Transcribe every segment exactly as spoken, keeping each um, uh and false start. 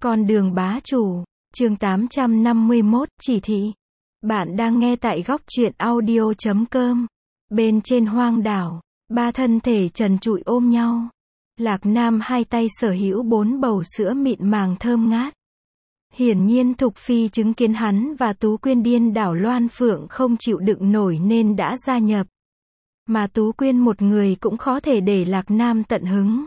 Con đường bá chủ, chương tám trăm năm mươi mốt, chỉ thị. Bạn đang nghe tại góc truyện audio chấm com. Bên trên hoang đảo, ba thân thể trần trụi ôm nhau. Lạc Nam hai tay sở hữu bốn bầu sữa mịn màng thơm ngát. Hiển nhiên Thục Phi chứng kiến hắn và Tú Quyên điên đảo Loan Phượng không chịu đựng nổi nên đã gia nhập. Mà Tú Quyên một người cũng khó thể để Lạc Nam tận hứng.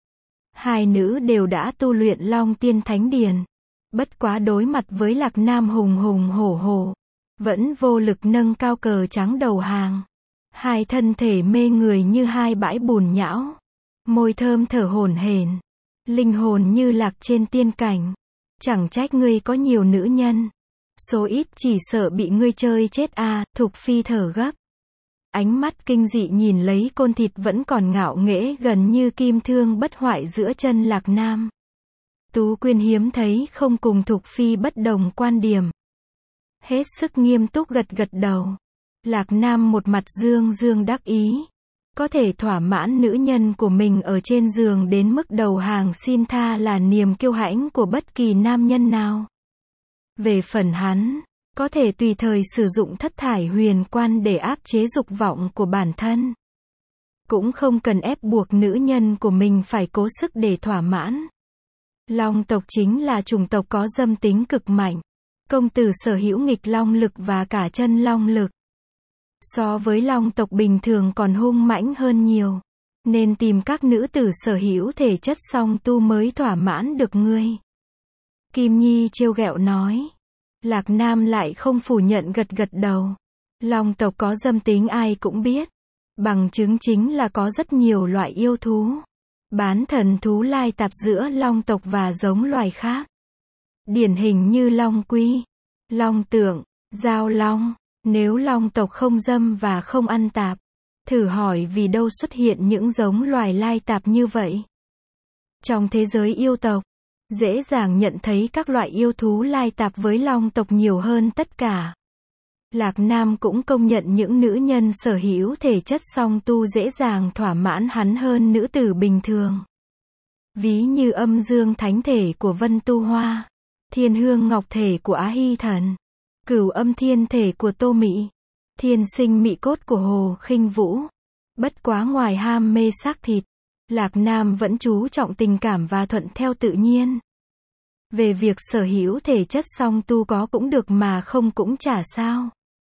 Hai nữ đều đã tu luyện Long Tiên Thánh Điền. Bất quá đối mặt với Lạc Nam hùng hùng hổ hổ, vẫn vô lực nâng cao cờ trắng đầu hàng. Hai thân thể mê người như hai bãi bùn nhão. Môi thơm thở hổn hển. Linh hồn như lạc trên tiên cảnh. Chẳng trách ngươi có nhiều nữ nhân. Số ít chỉ sợ bị ngươi chơi chết à, Thục Phi thở gấp. Ánh mắt kinh dị nhìn lấy côn thịt vẫn còn ngạo nghễ gần như kim thương bất hoại giữa chân Lạc Nam. Tú Quyên hiếm thấy không cùng Thục Phi bất đồng quan điểm. Hết sức nghiêm túc gật gật đầu. Lạc Nam một mặt dương dương đắc ý. Có thể thỏa mãn nữ nhân của mình ở trên giường đến mức đầu hàng xin tha là niềm kiêu hãnh của bất kỳ nam nhân nào. Về phần hắn, có thể tùy thời sử dụng thất thải huyền quan để áp chế dục vọng của bản thân. Cũng không cần ép buộc nữ nhân của mình phải cố sức để thỏa mãn. Long tộc chính là chủng tộc có dâm tính cực mạnh. Công tử sở hữu nghịch long lực và cả chân long lực. So với long tộc bình thường còn hung mãnh hơn nhiều. Nên tìm các nữ tử sở hữu thể chất song tu mới thỏa mãn được ngươi. Kim Nhi trêu ghẹo nói. Lạc Nam lại không phủ nhận gật gật đầu. Long tộc có dâm tính ai cũng biết. Bằng chứng chính là có rất nhiều loại yêu thú. Bán thần thú lai tạp giữa long tộc và giống loài khác. Điển hình như long quy, long tượng, giao long. Nếu long tộc không dâm và không ăn tạp, thử hỏi vì đâu xuất hiện những giống loài lai tạp như vậy. Trong thế giới yêu tộc, dễ dàng nhận thấy các loại yêu thú lai tạp với long tộc nhiều hơn tất cả. Lạc Nam cũng công nhận những nữ nhân sở hữu thể chất song tu dễ dàng thỏa mãn hắn hơn nữ tử bình thường. Ví như âm dương thánh thể của Vân Tu Hoa, thiên hương ngọc thể của Á Hy Thần, cửu âm thiên thể của Tô Mị, thiên sinh mị cốt của Hồ Khinh Vũ. Bất quá ngoài ham mê xác thịt, Lạc Nam vẫn chú trọng tình cảm và thuận theo tự nhiên. Về việc sở hữu thể chất song tu có cũng được mà không cũng chả sao.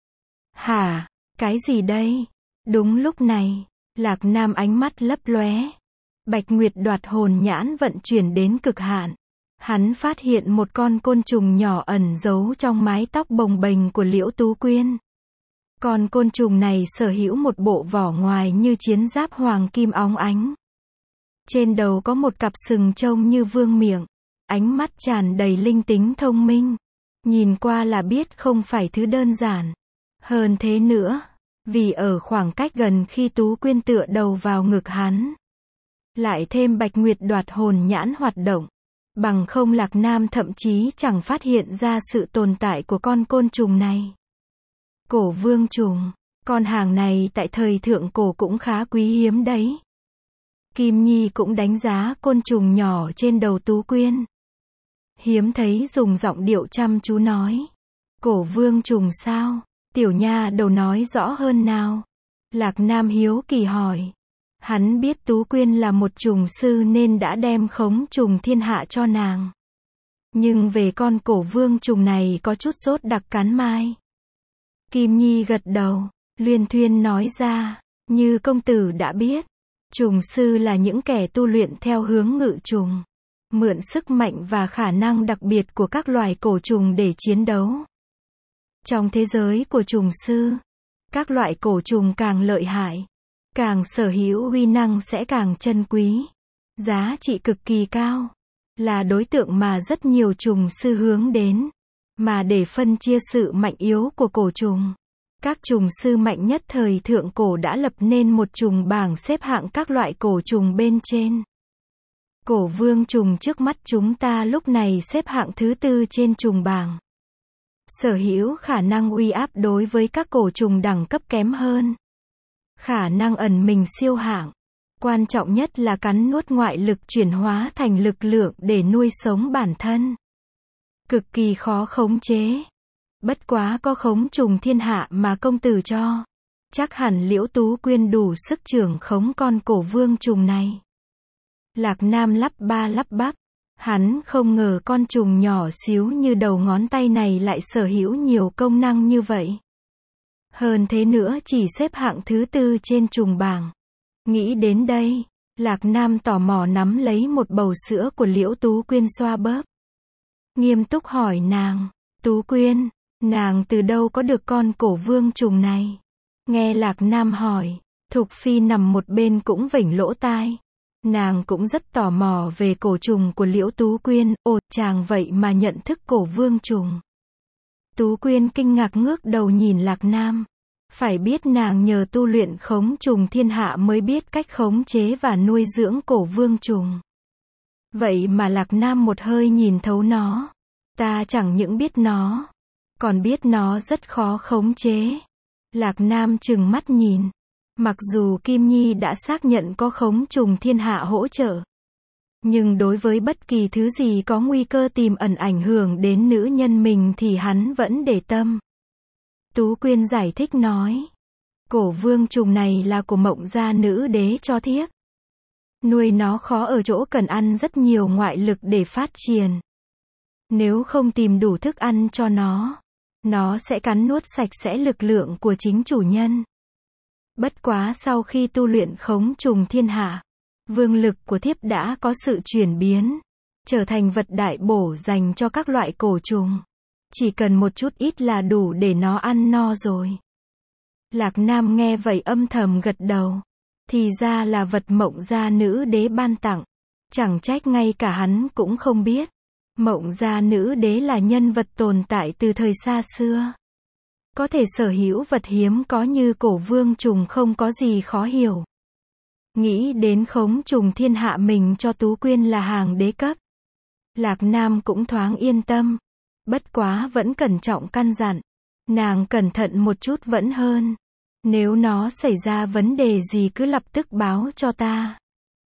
Hả? Cái gì đây? Đúng lúc này, Lạc Nam ánh mắt lấp lóe. Bạch Nguyệt đoạt hồn nhãn vận chuyển đến cực hạn. Hắn phát hiện một con côn trùng nhỏ ẩn giấu trong mái tóc bồng bềnh của Liễu Tú Quyên. Con côn trùng này sở hữu một bộ vỏ ngoài như chiến giáp hoàng kim óng ánh. Trên đầu có một cặp sừng trông như vương miệng. Ánh mắt tràn đầy linh tính thông minh. Nhìn qua là biết không phải thứ đơn giản. Hơn thế nữa, vì ở khoảng cách gần khi Tú Quyên tựa đầu vào ngực hắn. Lại thêm Bạch Nguyệt đoạt hồn nhãn hoạt động. Bằng không Lạc Nam thậm chí chẳng phát hiện ra sự tồn tại của con côn trùng này. Cổ vương trùng, con hàng này tại thời thượng cổ cũng khá quý hiếm đấy. Kim Nhi cũng đánh giá côn trùng nhỏ trên đầu Tú Quyên. Hiếm thấy dùng giọng điệu chăm chú nói. Cổ vương trùng sao? Tiểu nha đầu nói rõ hơn nào. Lạc Nam hiếu kỳ hỏi. Hắn biết Tú Quyên là một trùng sư nên đã đem khống trùng thiên hạ cho nàng. Nhưng về con cổ vương trùng này có chút sốt đặc cắn mai. Kim Nhi gật đầu, luyên thuyên nói ra, như công tử đã biết, trùng sư là những kẻ tu luyện theo hướng ngự trùng, mượn sức mạnh và khả năng đặc biệt của các loài cổ trùng để chiến đấu. Trong thế giới của trùng sư, các loại cổ trùng càng lợi hại, càng sở hữu uy năng sẽ càng chân quý, giá trị cực kỳ cao, là đối tượng mà rất nhiều trùng sư hướng đến. Mà để phân chia sự mạnh yếu của cổ trùng, các trùng sư mạnh nhất thời thượng cổ đã lập nên một trùng bảng xếp hạng các loại cổ trùng bên trên. Cổ vương trùng trước mắt chúng ta lúc này xếp hạng thứ tư trên trùng bảng. Sở hữu khả năng uy áp đối với các cổ trùng đẳng cấp kém hơn. Khả năng ẩn mình siêu hạng. Quan trọng nhất là cắn nuốt ngoại lực chuyển hóa thành lực lượng để nuôi sống bản thân. Cực kỳ khó khống chế. Bất quá có khống trùng thiên hạ mà công tử cho. Chắc hẳn Liễu Tú Quyên đủ sức trưởng khống con cổ vương trùng này. Lạc Nam lắp ba lắp bắp. Hắn không ngờ con trùng nhỏ xíu như đầu ngón tay này lại sở hữu nhiều công năng như vậy. Hơn thế nữa chỉ xếp hạng thứ tư trên trùng bảng. Nghĩ đến đây, Lạc Nam tò mò nắm lấy một bầu sữa của Liễu Tú Quyên xoa bóp. Nghiêm túc hỏi nàng, Tú Quyên, nàng từ đâu có được con cổ vương trùng này? Nghe Lạc Nam hỏi, Thục Phi nằm một bên cũng vểnh lỗ tai. Nàng cũng rất tò mò về cổ trùng của Liễu Tú Quyên, ồ, chàng vậy mà nhận thức cổ vương trùng. Tú Quyên kinh ngạc ngước đầu nhìn Lạc Nam. Phải biết nàng nhờ tu luyện khống trùng thiên hạ mới biết cách khống chế và nuôi dưỡng cổ vương trùng. Vậy mà Lạc Nam một hơi nhìn thấu nó. Ta chẳng những biết nó, còn biết nó rất khó khống chế. Lạc Nam trừng mắt nhìn. Mặc dù Kim Nhi đã xác nhận có khống trùng thiên hạ hỗ trợ, nhưng đối với bất kỳ thứ gì có nguy cơ tiềm ẩn ảnh hưởng đến nữ nhân mình thì hắn vẫn để tâm. Tú Quyên giải thích nói, cổ vương trùng này là của Mộng gia nữ đế cho thiếp. Nuôi nó khó ở chỗ cần ăn rất nhiều ngoại lực để phát triển. Nếu không tìm đủ thức ăn cho nó, nó sẽ cắn nuốt sạch sẽ lực lượng của chính chủ nhân. Bất quá sau khi tu luyện khống trùng thiên hạ, vương lực của thiếp đã có sự chuyển biến, trở thành vật đại bổ dành cho các loại cổ trùng. Chỉ cần một chút ít là đủ để nó ăn no rồi. Lạc Nam nghe vậy âm thầm gật đầu. Thì ra là vật Mộng gia nữ đế ban tặng. Chẳng trách ngay cả hắn cũng không biết. Mộng gia nữ đế là nhân vật tồn tại từ thời xa xưa. Có thể sở hữu vật hiếm có như cổ vương trùng không có gì khó hiểu. Nghĩ đến khống trùng thiên hạ mình cho Tú Quyên là hàng đế cấp. Lạc Nam cũng thoáng yên tâm. Bất quá vẫn cẩn trọng căn dặn. Nàng cẩn thận một chút vẫn hơn. Nếu nó xảy ra vấn đề gì cứ lập tức báo cho ta.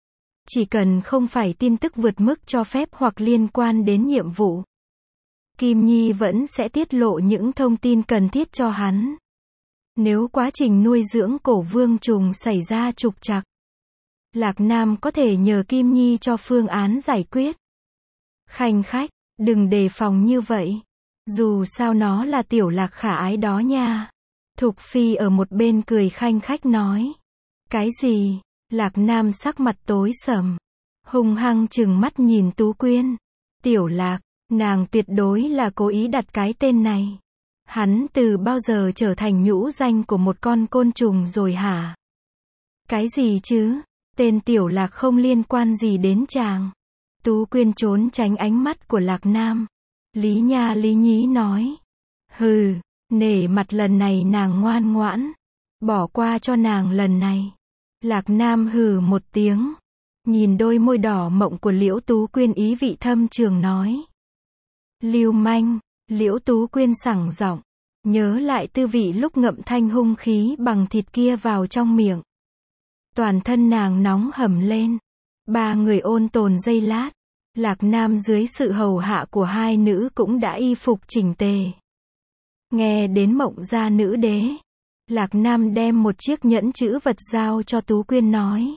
Chỉ cần không phải tin tức vượt mức cho phép hoặc liên quan đến nhiệm vụ. Kim Nhi vẫn sẽ tiết lộ những thông tin cần thiết cho hắn. Nếu quá trình nuôi dưỡng cổ vương trùng xảy ra trục trặc, Lạc Nam có thể nhờ Kim Nhi cho phương án giải quyết. Khanh khách, đừng đề phòng như vậy. Dù sao nó là tiểu lạc khả ái đó nha. Thục Phi ở một bên cười khanh khách nói. Cái gì? Lạc Nam sắc mặt tối sầm. Hung hăng trừng mắt nhìn Tú Quyên. Tiểu lạc, nàng tuyệt đối là cố ý đặt cái tên này. Hắn từ bao giờ trở thành nhũ danh của một con côn trùng rồi hả? Cái gì chứ? Tên tiểu lạc không liên quan gì đến chàng. Tú Quyên trốn tránh ánh mắt của Lạc Nam. Lý Nha Lý Nhí nói. Hừ, nể mặt lần này nàng ngoan ngoãn. Bỏ qua cho nàng lần này. Lạc Nam hừ một tiếng. Nhìn đôi môi đỏ mộng của Liễu Tú Quyên ý vị thâm trường nói. Lưu manh, Liễu Tú Quyên sảng giọng. Nhớ lại tư vị lúc ngậm thanh hung khí bằng thịt kia vào trong miệng. Toàn thân nàng nóng hầm lên. Ba người ôn tồn giây lát. Lạc Nam dưới sự hầu hạ của hai nữ cũng đã y phục chỉnh tề. Nghe đến Mộng gia nữ đế. Lạc Nam đem một chiếc nhẫn chữ vật giao cho Tú Quyên nói.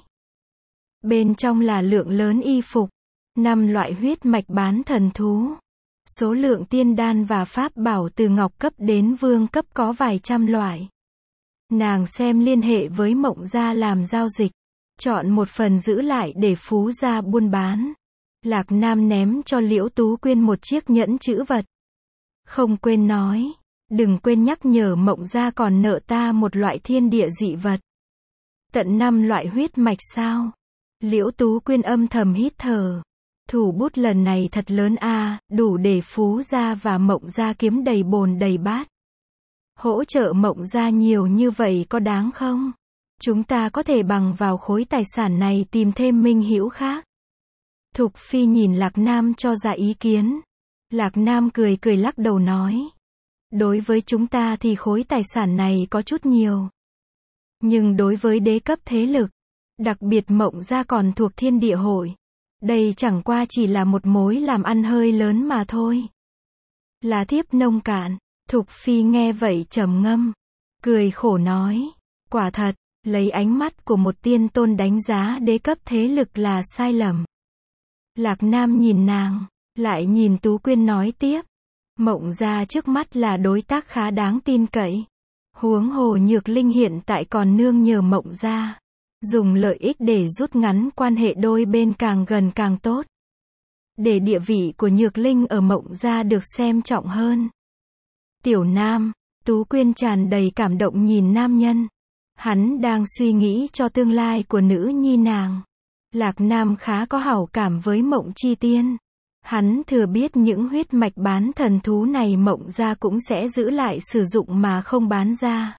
Bên trong là lượng lớn y phục. Năm loại huyết mạch bán thần thú. Số lượng tiên đan và pháp bảo từ ngọc cấp đến vương cấp có vài trăm loại. Nàng xem liên hệ với Mộng gia làm giao dịch. Chọn một phần giữ lại để phú gia buôn bán. Lạc Nam ném cho Liễu Tú Quyên một chiếc nhẫn chữ vật. Không quên nói. Đừng quên nhắc nhở Mộng gia còn nợ ta một loại thiên địa dị vật. Tận năm loại huyết mạch sao? Liễu Tú Quyên âm thầm hít thở. Thủ bút lần này thật lớn a, đủ để phú gia và Mộng gia kiếm đầy bồn đầy bát. Hỗ trợ Mộng gia nhiều như vậy có đáng không? Chúng ta có thể bằng vào khối tài sản này tìm thêm minh hữu khác. Thục Phi nhìn Lạc Nam cho ra ý kiến. Lạc Nam cười cười lắc đầu nói. Đối với chúng ta thì khối tài sản này có chút nhiều. Nhưng đối với đế cấp thế lực, Đặc biệt Mộng Gia còn thuộc Thiên Địa Hội. Đây chẳng qua chỉ là một mối làm ăn hơi lớn mà thôi. Là thiếp nông cạn. Thục Phi nghe vậy trầm ngâm, cười khổ nói, quả thật, lấy ánh mắt của một tiên tôn đánh giá đế cấp thế lực là sai lầm. Lạc Nam nhìn nàng, lại nhìn Tú Quyên nói tiếp, Mộng Gia trước mắt là đối tác khá đáng tin cậy. Huống hồ Nhược Linh hiện tại còn nương nhờ Mộng Gia, dùng lợi ích để rút ngắn quan hệ đôi bên càng gần càng tốt. Để địa vị của Nhược Linh ở Mộng Gia được xem trọng hơn. Tiểu Nam, Tú Quyên tràn đầy cảm động nhìn nam nhân. Hắn đang suy nghĩ cho tương lai của nữ nhi nàng. Lạc Nam khá có hảo cảm với Mộng Chi Tiên. Hắn thừa biết những huyết mạch bán thần thú này Mộng Gia cũng sẽ giữ lại sử dụng mà không bán ra.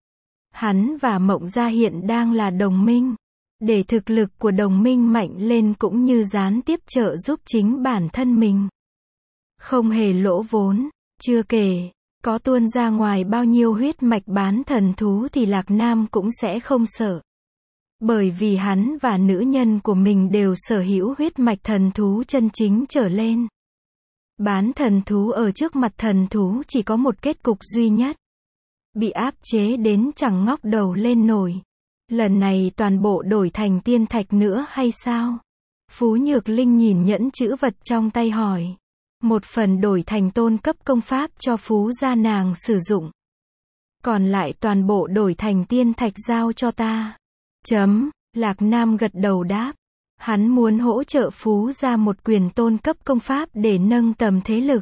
Hắn và Mộng Gia hiện đang là đồng minh. Để thực lực của đồng minh mạnh lên cũng như gián tiếp trợ giúp chính bản thân mình. Không hề lỗ vốn, chưa kể, có tuôn ra ngoài bao nhiêu huyết mạch bán thần thú thì Lạc Nam cũng sẽ không sợ. Bởi vì hắn và nữ nhân của mình đều sở hữu huyết mạch thần thú chân chính trở lên. Bán thần thú ở trước mặt thần thú chỉ có một kết cục duy nhất. Bị áp chế đến chẳng ngóc đầu lên nổi. Lần này toàn bộ đổi thành tiên thạch nữa hay sao? Phú Nhược Linh nhìn nhẫn chữ vật trong tay hỏi. Một phần đổi thành tôn cấp công pháp cho Phú gia nàng sử dụng. Còn lại toàn bộ đổi thành tiên thạch giao cho ta. Chấm, Lạc Nam gật đầu đáp. Hắn muốn hỗ trợ Phú gia một quyền tôn cấp công pháp để nâng tầm thế lực.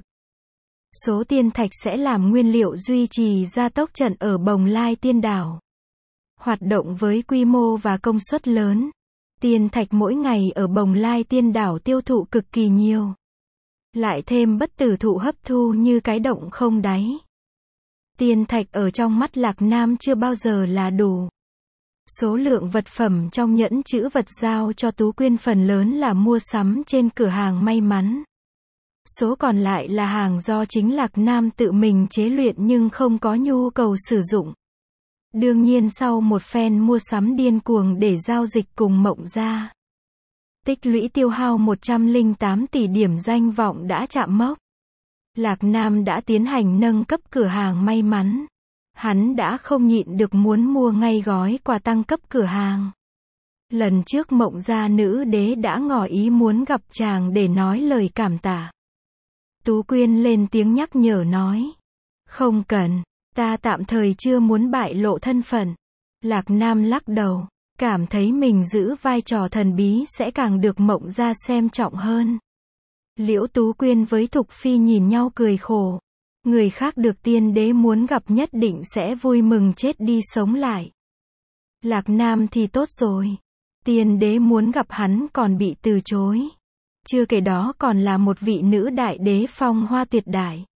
Số tiên thạch sẽ làm nguyên liệu duy trì gia tốc trận ở Bồng Lai Tiên Đảo. Hoạt động với quy mô và công suất lớn. Tiên thạch mỗi ngày ở Bồng Lai Tiên Đảo tiêu thụ cực kỳ nhiều. Lại thêm bất tử thụ hấp thu như cái động không đáy. Tiên thạch ở trong mắt Lạc Nam chưa bao giờ là đủ. Số lượng vật phẩm trong nhẫn chữ vật giao cho Tú Quyên phần lớn là mua sắm trên cửa hàng may mắn. Số còn lại là hàng do chính Lạc Nam tự mình chế luyện nhưng không có nhu cầu sử dụng. Đương nhiên sau một phen mua sắm điên cuồng để giao dịch cùng Mộng Gia. Tích lũy tiêu hao một trăm lẻ tám tỷ điểm danh vọng đã chạm mốc. Lạc Nam đã tiến hành nâng cấp cửa hàng may mắn. Hắn đã không nhịn được muốn mua ngay gói quà tăng cấp cửa hàng. Lần trước Mộng Gia nữ đế đã ngỏ ý muốn gặp chàng để nói lời cảm tạ. Tú Quyên lên tiếng nhắc nhở nói. Không cần, ta tạm thời chưa muốn bại lộ thân phận. Lạc Nam lắc đầu, cảm thấy mình giữ vai trò thần bí sẽ càng được Mộng Gia xem trọng hơn. Liễu Tú Quyên với Thục Phi nhìn nhau cười khổ. Người khác được tiên đế muốn gặp nhất định sẽ vui mừng chết đi sống lại. Lạc Nam thì tốt rồi. Tiên đế muốn gặp hắn còn bị từ chối. Chưa kể đó còn là một vị nữ đại đế phong hoa tuyệt đại.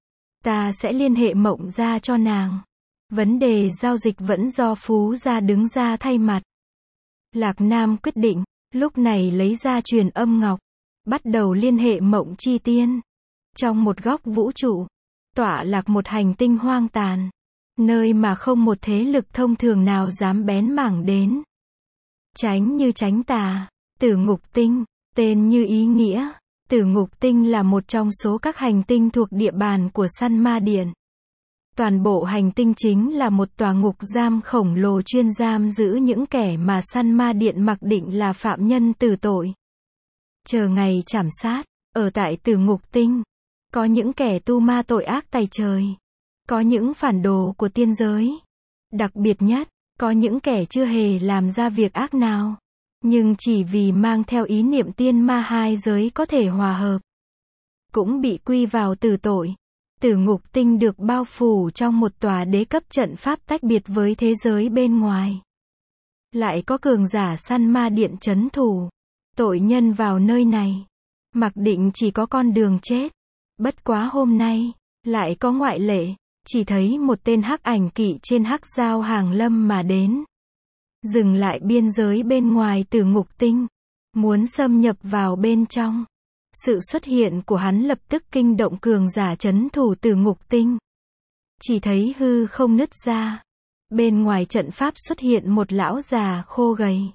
Ta sẽ liên hệ Mộng Gia cho nàng. Vấn đề giao dịch vẫn do Phú gia đứng ra thay mặt. Lạc Nam quyết định, lúc này lấy ra truyền âm ngọc. Bắt đầu liên hệ Mộng Chi Tiên. Trong một góc vũ trụ, tọa lạc một hành tinh hoang tàn. Nơi mà không một thế lực thông thường nào dám bén mảng đến. Tránh như tránh tà, Tử Ngục Tinh, tên như ý nghĩa. Tử Ngục Tinh là một trong số các hành tinh thuộc địa bàn của Săn Ma Điện. Toàn bộ hành tinh chính là một tòa ngục giam khổng lồ chuyên giam giữ những kẻ mà Săn Ma Điện mặc định là phạm nhân tử tội. Chờ ngày trảm sát, ở tại Tử Ngục Tinh, có những kẻ tu ma tội ác tày trời. Có những phản đồ của tiên giới. Đặc biệt nhất, có những kẻ chưa hề làm ra việc ác nào. Nhưng chỉ vì mang theo ý niệm tiên ma hai giới có thể hòa hợp. Cũng bị quy vào tử tội. Tử Ngục Tinh được bao phủ trong một tòa đế cấp trận pháp tách biệt với thế giới bên ngoài. Lại có cường giả Săn Ma Điện trấn thủ. Tội nhân vào nơi này, mặc định chỉ có con đường chết. Bất quá hôm nay, lại có ngoại lệ, chỉ thấy một tên hắc ảnh kỵ trên hắc giao hàng lâm mà đến. Dừng lại biên giới bên ngoài Tử Ngục Tinh, muốn xâm nhập vào bên trong. Sự xuất hiện của hắn lập tức kinh động cường giả trấn thủ Tử Ngục Tinh. Chỉ thấy hư không nứt ra. Bên ngoài trận pháp xuất hiện một lão già khô gầy.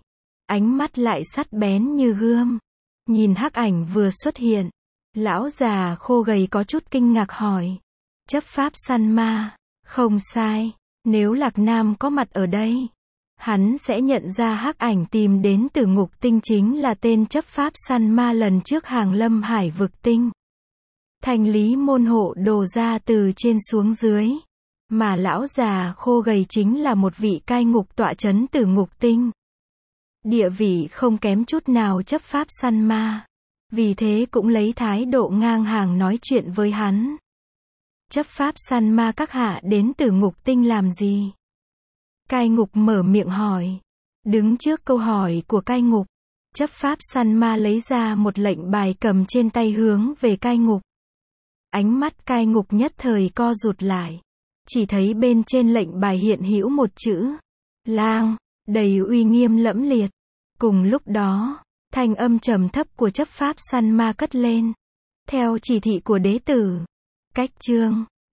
ánh mắt lại sắc bén như gươm. Nhìn hắc ảnh vừa xuất hiện, lão già khô gầy có chút kinh ngạc hỏi. Chấp pháp săn ma, không sai, nếu Lạc Nam có mặt ở đây, hắn sẽ nhận ra hắc ảnh tìm đến từ ngục tinh chính là tên chấp pháp săn ma lần trước hàng lâm hải vực tinh. Thanh lý môn hộ đồ ra từ trên xuống dưới. Mà lão già khô gầy chính là một vị cai ngục tọa chấn từ ngục tinh. Địa vị không kém chút nào chấp pháp săn ma. Vì thế cũng lấy thái độ ngang hàng nói chuyện với hắn. Chấp pháp săn ma các hạ đến từ ngục tinh làm gì? Cai ngục mở miệng hỏi. Đứng trước câu hỏi của cai ngục, chấp pháp săn ma lấy ra một lệnh bài cầm trên tay hướng về cai ngục. Ánh mắt cai ngục nhất thời co rụt lại. Chỉ thấy bên trên lệnh bài hiện hữu một chữ lang, đầy uy nghiêm lẫm liệt. Cùng lúc đó, thanh âm trầm thấp của chấp pháp săn ma cất lên. Theo chỉ thị của đế tử, cách chương